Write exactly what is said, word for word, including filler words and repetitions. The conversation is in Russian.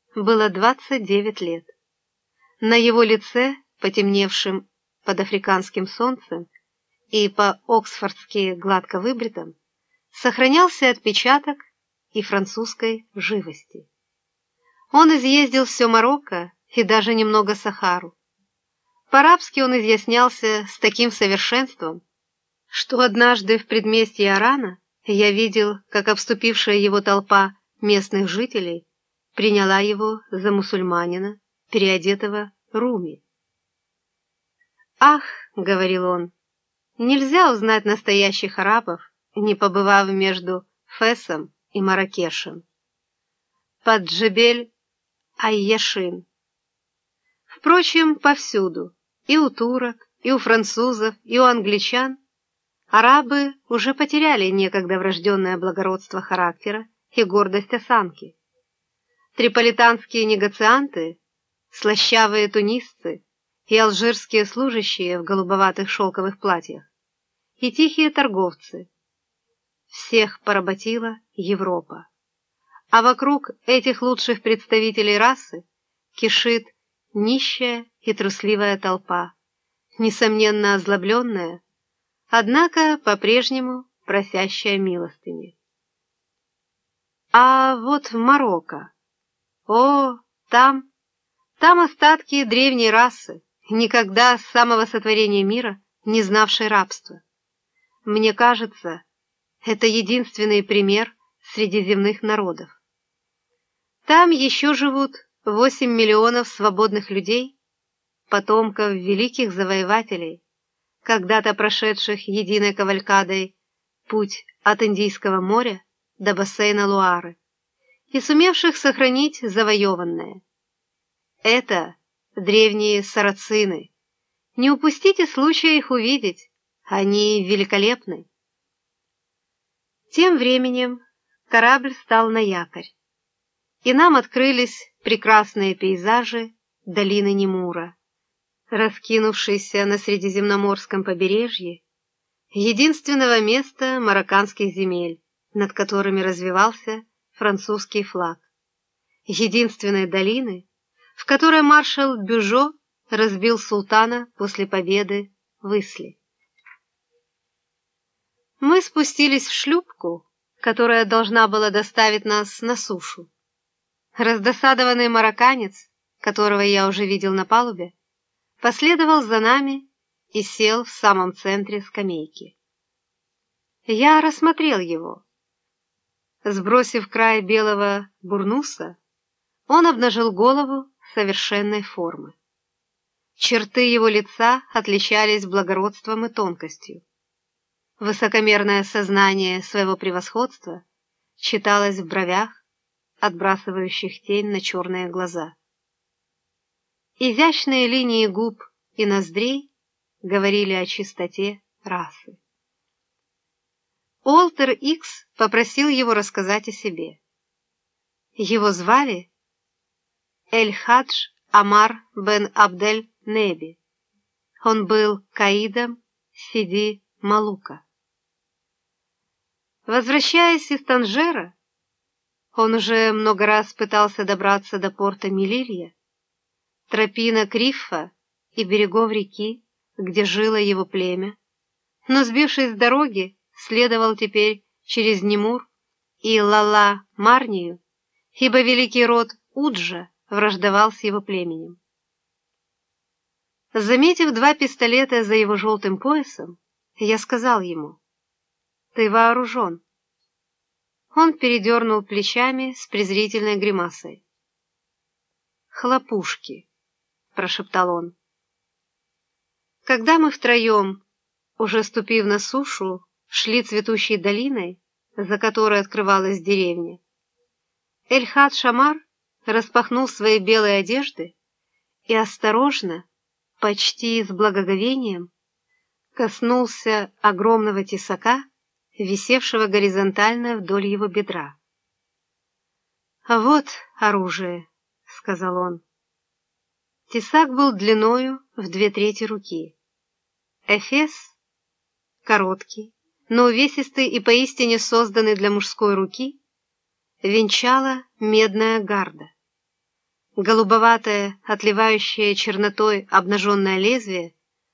было двадцать девять лет. На его лице, потемневшем под африканским солнцем и по-оксфордски гладко выбритом, сохранялся отпечаток и французской живости. Он изъездил все Марокко и даже немного Сахару. По-арабски он изъяснялся с таким совершенством, что однажды в предместье Орана я видел, как обступившая его толпа местных жителей приняла его за мусульманина, переодетого руми. «Ах, — говорил он, — нельзя узнать настоящих арабов, не побывав между Фесом и Марракешем, под Джебель-ай-Яшин. Впрочем, повсюду, и у турок, и у французов, и у англичан, арабы уже потеряли некогда врожденное благородство характера и гордость осанки. Триполитанские негацианты, слащавые тунисцы и алжирские служащие в голубоватых шелковых платьях, и тихие торговцы. Всех поработила Европа. А вокруг этих лучших представителей расы кишит нищая и трусливая толпа, несомненно озлобленная, однако по-прежнему просящая милостыни. А вот в Марокко. О, там, там остатки древней расы, никогда с самого сотворения мира не знавшей рабства. Мне кажется, это единственный пример среди земных народов. Там еще живут восемь миллионов свободных людей, потомков великих завоевателей, когда-то прошедших единой кавалькадой путь от Индийского моря до бассейна Луары и сумевших сохранить завоеванное. Это древние сарацины. Не упустите случая их увидеть, они великолепны. Тем временем корабль стал на якорь, и нам открылись прекрасные пейзажи долины Немура, раскинувшейся на Средиземноморском побережье, единственного места марокканских земель, над которыми развивался французский флаг, единственной долины, в которой маршал Бюжо разбил султана после победы в Исле. Мы спустились в шлюпку, которая должна была доставить нас на сушу. Раздосадованный марокканец, которого я уже видел на палубе, последовал за нами и сел в самом центре скамейки. Я рассмотрел его. Сбросив край белого бурнуса, он обнажил голову совершенной формы. Черты его лица отличались благородством и тонкостью. Высокомерное сознание своего превосходства читалось в бровях, отбрасывающих тень на черные глаза. Изящные линии губ и ноздрей говорили о чистоте расы. Уолтер Икс попросил его рассказать о себе. Его звали Эль-Хадж Амар бен Абдель Неби. Он был каидом Сиди Малука. Возвращаясь из Танжера, он уже много раз пытался добраться до порта Мелилья, тропинок Рифа и берегов реки, где жило его племя, но, сбившись с дороги, следовал теперь через Немур и Лала-Марнию, ибо великий род Уджа враждовал с его племенем. Заметив два пистолета за его желтым поясом, я сказал ему: «Ты вооружен». Он передернул плечами с презрительной гримасой. «Хлопушки», — прошептал он. Когда мы втроем, уже ступив на сушу, шли цветущей долиной, за которой открывалась деревня, Эль-Хадж Амар распахнул свои белые одежды и осторожно, почти с благоговением, коснулся огромного тесака, висевшего горизонтально вдоль его бедра. «Вот оружие», — сказал он. Тесак был длиною в две трети руки. Эфес, короткий, но увесистый и поистине созданный для мужской руки, венчала медная гарда. Голубоватое, отливающее чернотой обнаженное лезвие